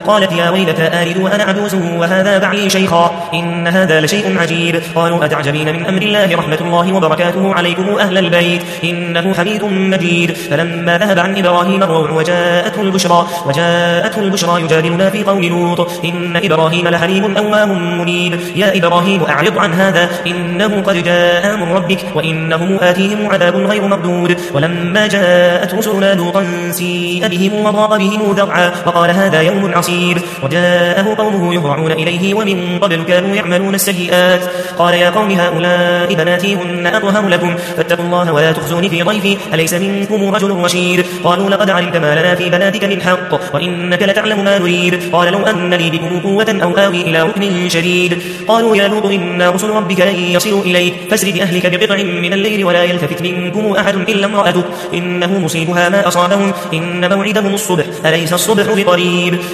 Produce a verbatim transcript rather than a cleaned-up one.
قالت يا ويلتى آلد وأنا عجوز وهذا بعلي شيخا إن هذا لشيء عجيب. قالوا أتعجبين من أمر الله رحمة الله وبركاته عليكم أهل البيت إنه حميد مجيد. فلما ذهب عن إبراهيم الروع وجاءته البشرى وجاءته البشرى يجادلنا في قوم لوط إن إبراهيم لحليم أواه منيب. يا إبراهيم أعرض عن هذا إنه قد جاء أمر ربك وإنهم آتيهم عذاب غير مردود. ولما جاءت رسلنا لوطا سيء بهم وضاق بهم ذرعا وقال هذا يوم عصيب. وجاءه قومه يهرعون إليه ومن قبل كانوا يعملون السيئات. قال يا قوم هؤلاء بناتي هن أطهر لكم فاتقوا الله ولا تخزوني في ضيفي أليس منكم رجل رشيد. قالوا لقد علمت ما لنا في بناتك من حق وإنك لتعلم ما نريد. قال لو أن لي بكم قوة أو آوي إلى ركن شديد. قالوا يا لوط إن رسل ربك لن يصلوا إليك فاسر بأهلك بقطع من الليل ولا يلتفت منكم أحد إلا امرأتك إنه مصيبها ما أصابهم إن موعدهم الصبح أليس الصبح بقريب.